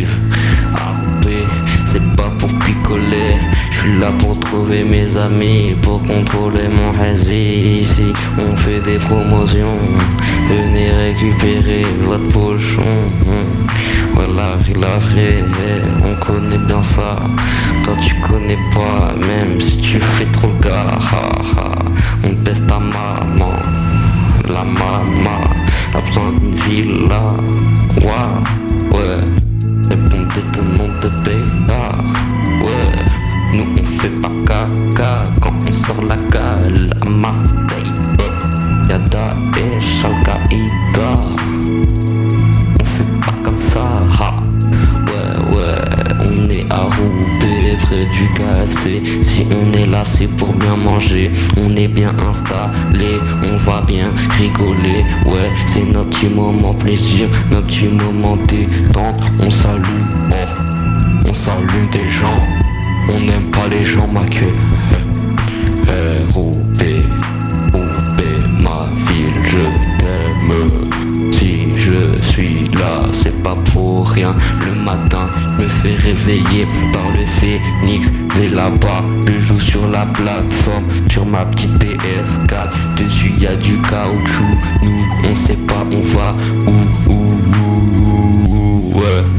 arrive. AP, c'est pas pour picoler, je suis là pour trouver mes amis, pour contrôler mon hazy. Ici on fait des promotions, venez récupérer votre pochon. Voilà la vraie, on connaît bien ça. Toi tu connais pas, même si tu fais trop le gars. On baisse ta maman, la maman a besoin d'une villa. Ouais, répondez ton nom de Béla. Ouais, nous on fait pas caca quand on sort la cale à Marseille. Y'a Daesh, Al-Qaïda. On fait pas comme ça. Ouais, on est à Roubaix, près du KFC. Si on est là, c'est pour bien manger. On est bien installé, on va bien rigoler. Ouais, c'est notre petit moment plaisir, notre petit moment détente. On salue, on salue des gens. On n'aime pas les gens maqués. Roubaix, ma ville, je t'aime. Si je suis là, c'est pas pour rien. Le matin, je me fais réveiller par le phénix. Et là-bas, je joue sur la plateforme, sur ma petite PS4. Dessus y a du caoutchouc. Nous, on sait pas, on va où. Ouais.